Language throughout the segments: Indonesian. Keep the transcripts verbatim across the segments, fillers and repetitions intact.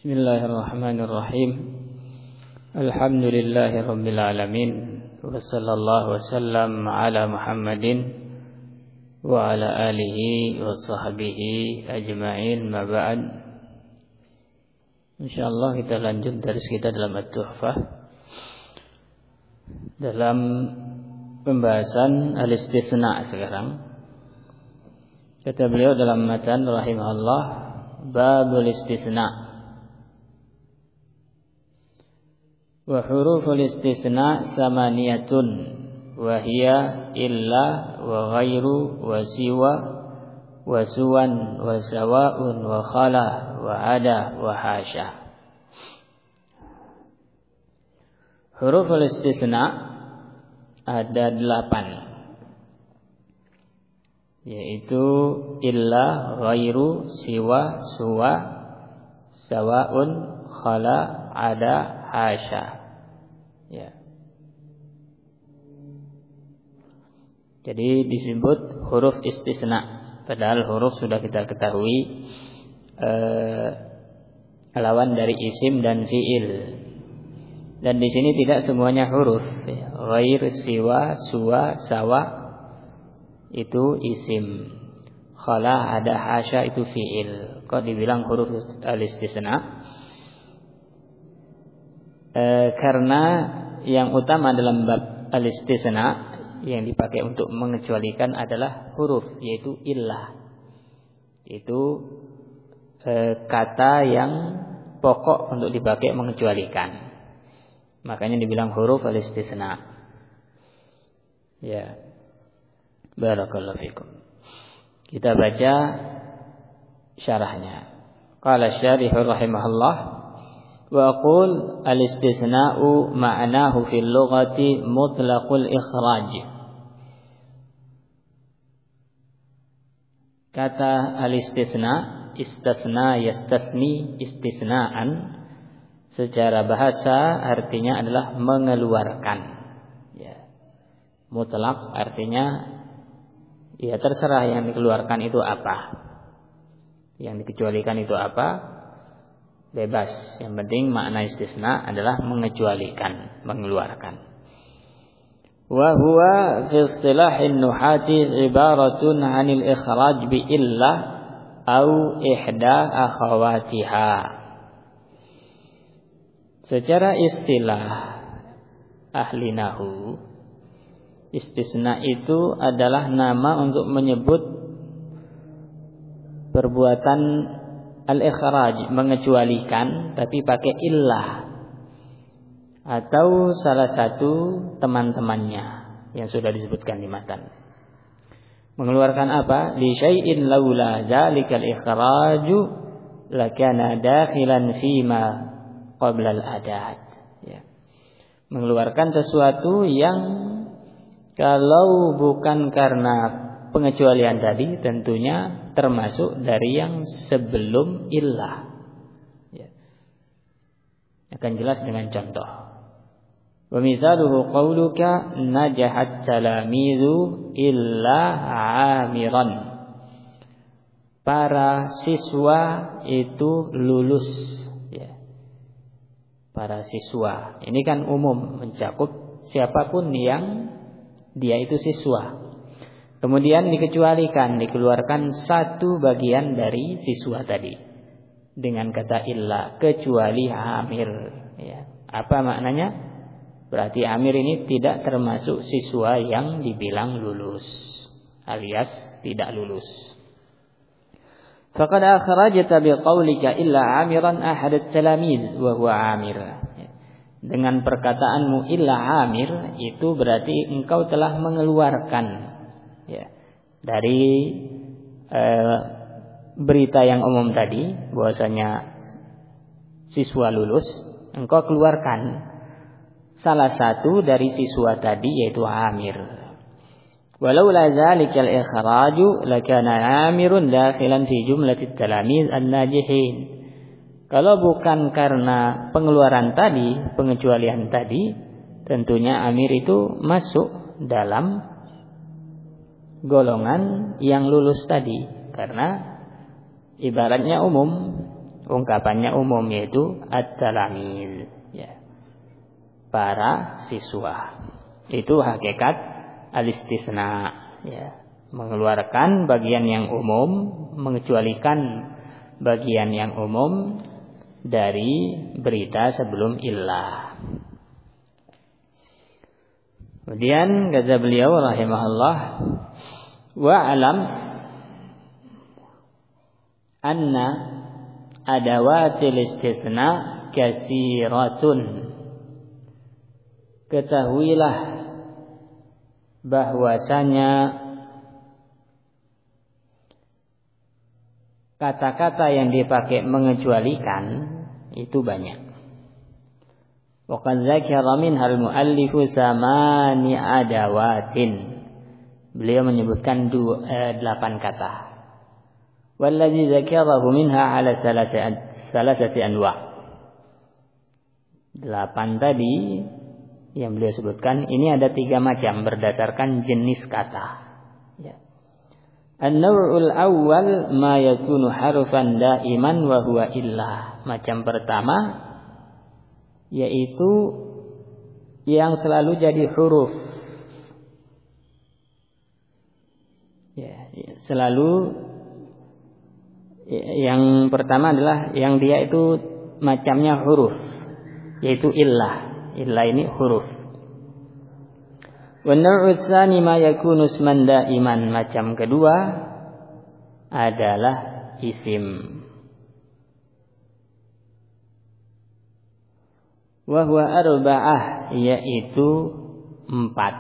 Bismillahirrahmanirrahim. Alhamdulillahi rabbil alamin. Wa sallallahu wasallam ala Muhammadin wa ala alihi wa sahbihi ajma'in, ma ba'd. Insyaallah kita lanjut dari kita dalam At-Tuhfah, dalam pembahasan al-istisna sekarang. Kata beliau dalam matan rahimahullah, babul istisna. Wa huruful istisna samaniyatun wa hiya illa wa ghairu wa siwa wa suwan wa sawa'un wa khala wa ada wa hasya. Huruful istisna ada delapan, yaitu illa, ghairu, siwa, suwa, sawa'un, khala, ada, hasya. Ya. Jadi disebut huruf istisna. Padahal huruf sudah kita ketahui eh, lawan dari isim dan fiil. Dan di sini tidak semuanya huruf. Ghair, siwa, suwa, sawa itu isim. Khala, ada, hasya itu fiil. Kok dibilang huruf al-istisna? E, karena yang utama dalam bab al-istisna yang dipakai untuk mengecualikan adalah huruf, yaitu illah. Itu e, kata yang pokok untuk dipakai mengecualikan. Makanya dibilang huruf al-istisna. Ya. Barakallahu fikum. Kita baca syarahnya. Qala syarih rahimahullah, wa aqul al-istisna'u ma'nahu fil lughati mutlaqul ikhraj. Kata al-istisna, istisna yastasni istisna'an, secara bahasa artinya adalah mengeluarkan. Ya. Mutlaq artinya ya terserah yang dikeluarkan itu apa, yang dikecualikan itu apa, bebas. Yang penting makna istisna adalah mengecualikan, mengeluarkan. Wa huwa fi istilahin nuhati ibaratun 'anil ikhraj bi illah au ihda akhawatiha. Secara istilah ahli nahwu, istisna itu adalah nama untuk menyebut perbuatan al-ikhraj, mengecualikan, tapi pakai illah atau salah satu teman-temannya yang sudah disebutkan di matan. Mengeluarkan apa? Li syai'in laula dzalikal ikhraju lakana dakhilan fima qabla al-adat. Ya. Mengeluarkan sesuatu yang kalau bukan karena pengecualian tadi, tentunya termasuk dari yang sebelum illah. Ya. Akan jelas dengan contoh. Wa misaluhu qauluka najahat talamizu illa amiran. Para siswa itu lulus. Ya. Para siswa. Ini kan umum, mencakup siapapun yang dia itu siswa. Kemudian dikecualikan, dikeluarkan satu bagian dari siswa tadi dengan kata illa, kecuali amir. Ya. Apa maknanya? Berarti amir ini tidak termasuk siswa yang dibilang lulus, alias tidak lulus. Faqad akhrajta biqaulika illa amiran ahad at-talamid wa huwa amir. Dengan perkataanmu illa amir, itu berarti engkau telah mengeluarkan, ya, dari eh, berita yang umum tadi bahwasanya siswa lulus, engkau keluarkan salah satu dari siswa tadi, yaitu amir. Walau la dzalikal ikhraju lakana amirun dakhilan fi jumlatit talamiz an-najihin. Kalau bukan karena pengeluaran tadi, pengecualian tadi, tentunya amir itu masuk dalam golongan yang lulus tadi. Karena ibaratnya umum, ungkapannya umum, yaitu at-talamil, ya, para siswa. Itu hakikat al-istisna, ya, mengeluarkan bagian yang umum, mengecualikan bagian yang umum dari berita sebelum illah. Kemudian kata beliau rahimahullah, wa alam anna adawatil istisna katsiratun. Ketahuilah bahwasanya kata-kata yang dipakai mengecualikan itu banyak. Wa qad dzakara minhal muallifu samani adawatin. Beliau menyebutkan dua, eh, delapan kata. Walladzi dzakarahu minha ala salasati anwa'. Delapan tadi yang beliau sebutkan ini ada tiga macam berdasarkan jenis kata. Ya. An-naw'ul awwal ma yakunu harfan daiman wa huwa illah. Macam pertama yaitu yang selalu jadi huruf. Ya, selalu yang pertama adalah yang dia itu macamnya huruf, yaitu illah. Illah ini huruf. Wa an-naw'u tsani ma yakunu isman daiman. Macam kedua adalah isim. Wa huwa arba'ah, yaitu empat.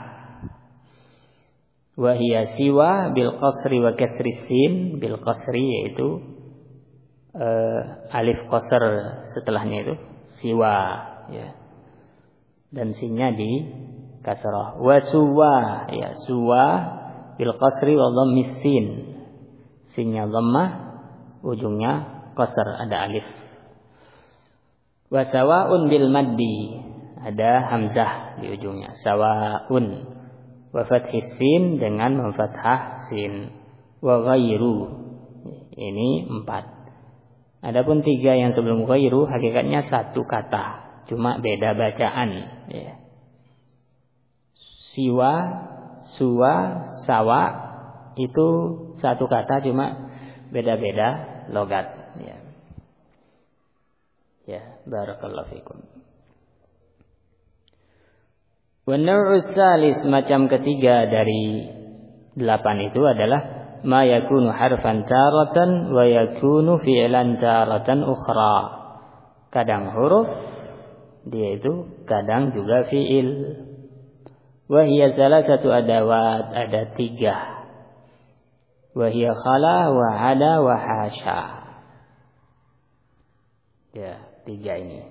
Wa hiya siwa bil qasri wa kasri sin. Bil qasri yaitu uh, alif qasr setelahnya itu siwa, ya. Dan sinnya di kasrah. Wa suwa, ya, suwa bil qasri wa dhammis sin. Sinnya dhammah, ujungnya qasr, ada alif. Wa sawaun bil maddi, ada hamzah di ujungnya, sawaun. Wa fathis sin, dengan memfathah sin. Wa ghairu, ini empat. Adapun tiga yang sebelum ghairu hakikatnya satu kata, cuma beda bacaan, ya. Siwa, suwa, sawa itu satu kata cuma beda-beda logat, ya. Ya, barakallahu fikum. Wa an-naw'us salis, macam ketiga dari delapan itu adalah ma yakunu harfan taratan wa yakunu fi'lan taratan ukhra. Kadang huruf dia itu, kadang juga fi'il. Wa hiya salasatu adawat, ada tiga. Wa hiya khala wa ada wa hasya. Ya, tiga ini.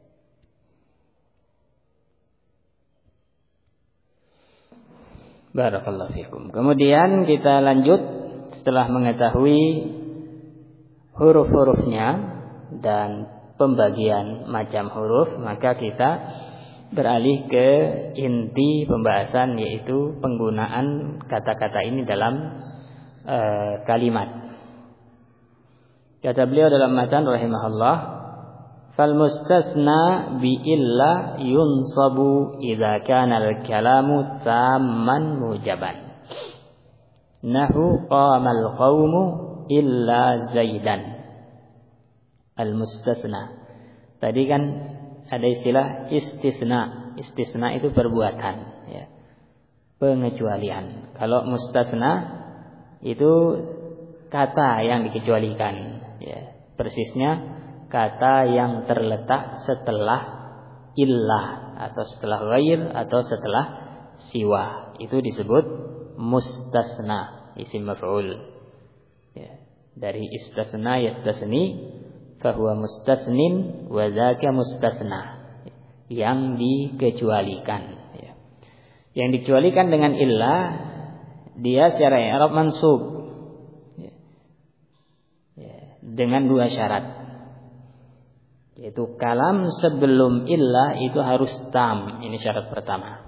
Barakallahu fikum. Kemudian kita lanjut setelah mengetahui huruf-hurufnya dan pembagian macam huruf, maka kita beralih ke inti pembahasan, yaitu penggunaan kata-kata ini dalam uh, kalimat. Kata beliau dalam matan rahimahullah, fal mustasna bi illa yunsabu idza kana al kalamu tamman mujaban. Nahu qamal qaumu illa zaidan. Al mustasna. Tadi kan ada istilah istisna. Istisna itu perbuatan, ya, pengecualian. Kalau mustasna itu kata yang dikecualikan, ya. Persisnya kata yang terletak setelah illah atau setelah ghair atau setelah siwa, itu disebut mustasna, isim maf'ul, ya. Dari istasna yastasni, fahuwa mustasnin wa dzaka mustasna, yang dikecualikan, ya. Yang dikecualikan dengan illah dia secara i'rab mansub, ya. Ya, dengan dua syarat, yaitu kalam sebelum illah itu harus tam, ini syarat pertama.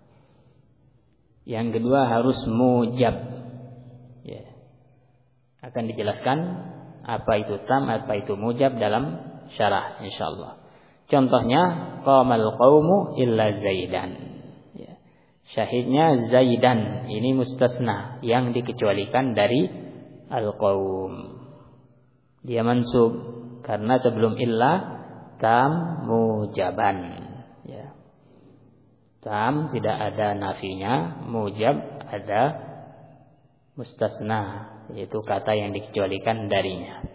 Yang kedua harus mujab, ya. Akan dijelaskan apa itu tam, apa itu mujab dalam syarah insyaallah. Contohnya qamal qaumu illa Zaidan. Ya. Syahidnya Zaidan, ini mustasna yang dikecualikan dari al-qaum. Dia mansub karena sebelum illa tam mujaban. Ya. Tam tidak ada nafinya, mujab ada mustasna, yaitu kata yang dikecualikan darinya.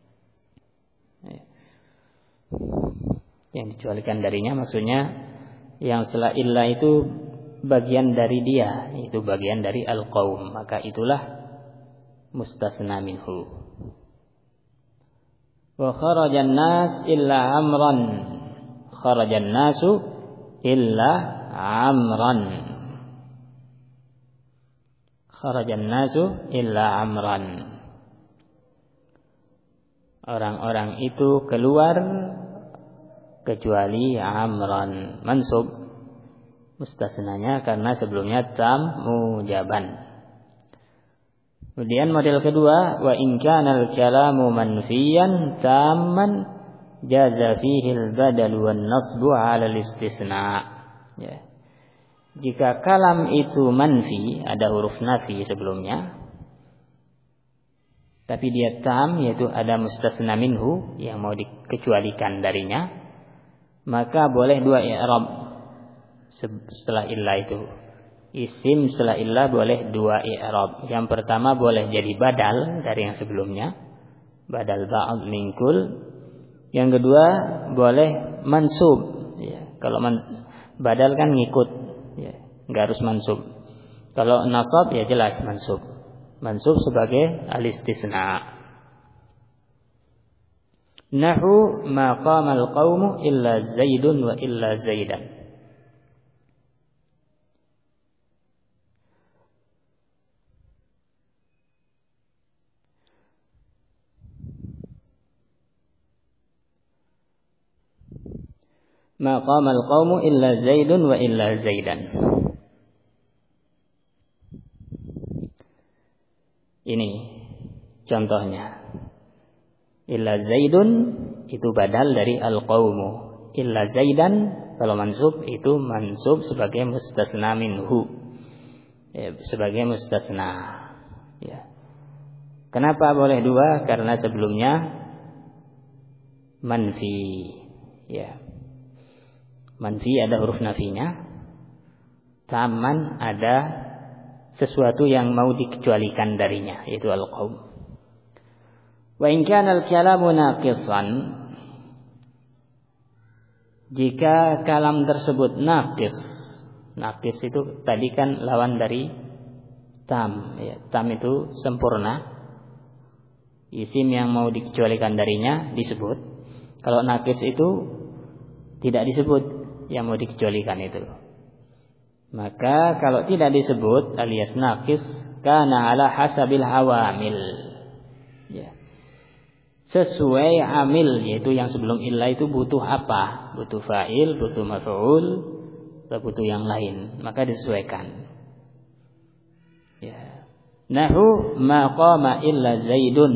Yang dikecualikan darinya maksudnya yang setelah illa itu bagian dari dia, itu bagian dari al-qaum, maka itulah mustasna minhu. Wa kharajan nas illa amran, kharajan nasu illa amran, kharajan nasu illa amran. Orang-orang itu keluar kecuali amran, mansub mustasnanya karena sebelumnya tam mujaban. Kemudian model kedua, wa in kana al-kalamu manfiyan tamman jaza fihi al-badal wan nasbu 'ala al-istisna. Ya. Jika kalam itu manfi, ada huruf nafi sebelumnya, tapi dia tam, yaitu ada mustasna minhu yang mau dikecualikan darinya, maka boleh dua i'rab setelah illa itu. Isim setelah illa boleh dua i'rab. Yang pertama boleh jadi badal dari yang sebelumnya, badal ba'd min kul. Yang kedua boleh mansub. Ya, kalau man, badal kan ngikut, ya, nggak harus mansub. Kalau nasab ya jelas mansub. Mansub sebagai al-istisna. Nahu ma qamal qaumu illa Zaidun wa illa Zaidan. Ma qamal qaumu illa Zaidun wa illa Zaidan. Ini contohnya. Illa Zaidun itu badal dari al-qaumu. Illa Zaidan kalau mansub itu mansub sebagai mustasna minhu. Ya, sebagai mustasna. Ya. Kenapa boleh dua? Karena sebelumnya manfi. Ya. Manfi ada huruf nafinya. Taman ada sesuatu yang mau dikecualikan darinya, yaitu al-qaum. Wa in kana al-kalamu naqisan, jika kalam tersebut naqis, naqis itu tadi kan lawan dari tam, ya, tam itu sempurna, isim yang mau dikecualikan darinya disebut. Kalau naqis itu tidak disebut yang mau dikecualikan itu. Maka kalau tidak disebut alias naqis, kana ala hasabil awamil, ya, sesuai amil, yaitu yang sebelum illa itu butuh apa, butuh fa'il, butuh maf'ul, atau butuh yang lain, maka disesuaikan. Ya. Nahu ma qama illa Zaidun.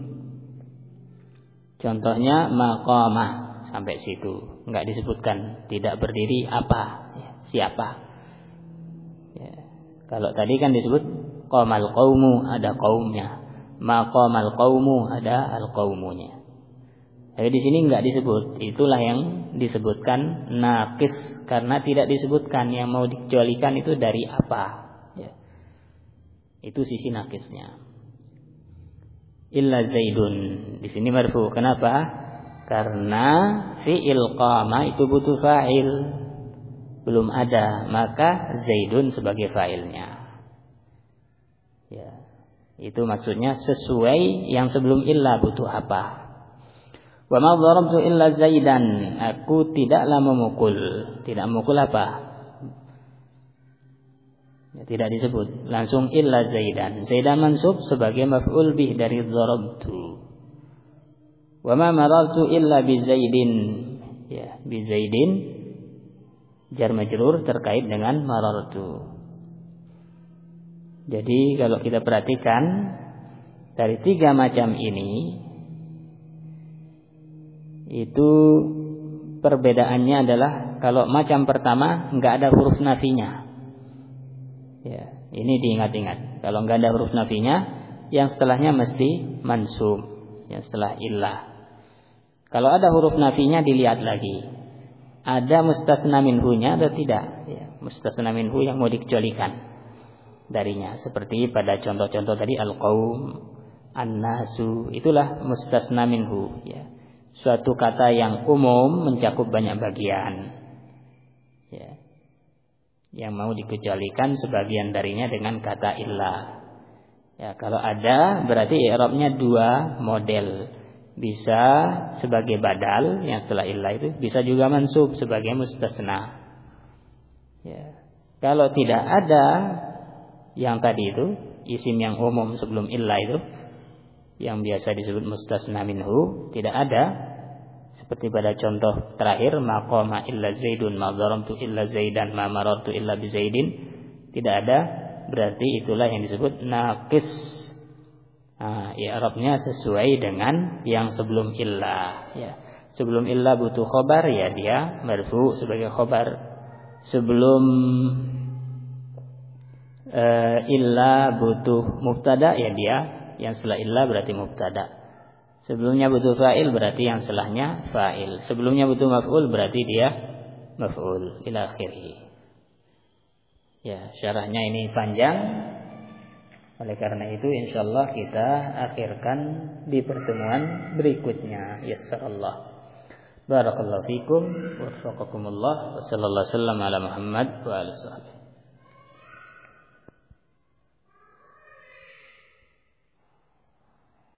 Contohnya ma qama, sampai situ enggak disebutkan, tidak berdiri apa, ya, siapa. Ya. Kalau tadi kan disebut qamal qaumu, ada qaumnya. Maqamal qaumu ada al-qaumunya. Tapi di sini enggak disebut. Itulah yang disebutkan naqis karena tidak disebutkan yang mau dikecualikan itu dari apa. Ya. Itu sisi naqisnya. Illa Zaidun. Di sini marfu. Kenapa? Karena fi'il qama itu butuh fa'il. Belum ada, maka Zaidun sebagai fa'ilnya. Ya. Itu maksudnya sesuai yang sebelum illa butuh apa. Wa ma darabtu illa Zaidan, aku tidaklah memukul. Tidak memukul apa? Ya, tidak disebut. Langsung illa Zaidan. Zaidan mansub sebagai maf'ul bih dari darabtu. Wa ma marartu illa bi Zaidin. Ya, bi Zaidin jar majrur terkait dengan marartu. Jadi kalau kita perhatikan dari tiga macam ini, itu perbedaannya adalah kalau macam pertama enggak ada huruf nafinya. Ya, ini diingat-ingat. Kalau enggak ada huruf nafinya, yang setelahnya mesti mansub, yang setelah illah. Kalau ada huruf nafinya dilihat lagi. Ada mustasna minhu-nya atau tidak? Ya, mustasna minhu yang mau dikecualikan darinya, seperti pada contoh-contoh tadi al-qaum, an-nasu, itulah mustasna minhu, ya. Suatu kata yang umum mencakup banyak bagian, ya. Yang mau dikecualikan sebagian darinya dengan kata illah. Ya, kalau ada berarti i'rabnya dua model. Bisa sebagai badal yang setelah illah itu, bisa juga mansub sebagai mustasna. Ya. Kalau tidak ada yang tadi itu, isim yang umum sebelum illah itu, yang biasa disebut mustasna minhu, tidak ada, seperti pada contoh terakhir, ma qama illa zaidun, ma daramtu illa zaidan, ma marartu illa bi zaidin, tidak ada, berarti itulah yang disebut naqis. Nah, i'rabnya sesuai dengan yang sebelum illah, ya. Sebelum illah butuh khobar, ya dia marfu sebagai khobar. Sebelum Uh, illa butuh mubtada, ya dia yang setelah illa berarti mubtada. Sebelumnya butuh fa'il berarti yang setelahnya fa'il. Sebelumnya butuh maf'ul berarti dia maf'ul ila akhirih. Ya, syarahnya ini panjang. Oleh karena itu insyaallah kita akhirkan di pertemuan berikutnya. Yassarallah. Barakallahu fikum wa waffaqakumullah wa sallallahu alaihi wasallam ala Muhammad wa alihi wasallam.